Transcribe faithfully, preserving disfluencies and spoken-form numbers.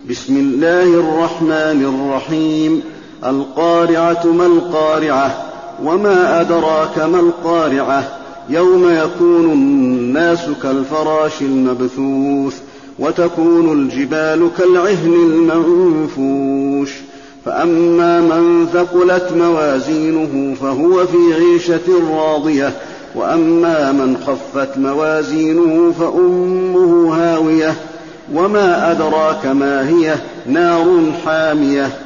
بسم الله الرحمن الرحيم. القارعة ما القارعة وما أدراك ما القارعة يوم يكون الناس كالفراش المبثوث وتكون الجبال كالعهن المنفوش فأما من ثقلت موازينه فهو في عيشة راضية وأما من خفت موازينه فأمه هاوية وما أدراك ما هي نار حامية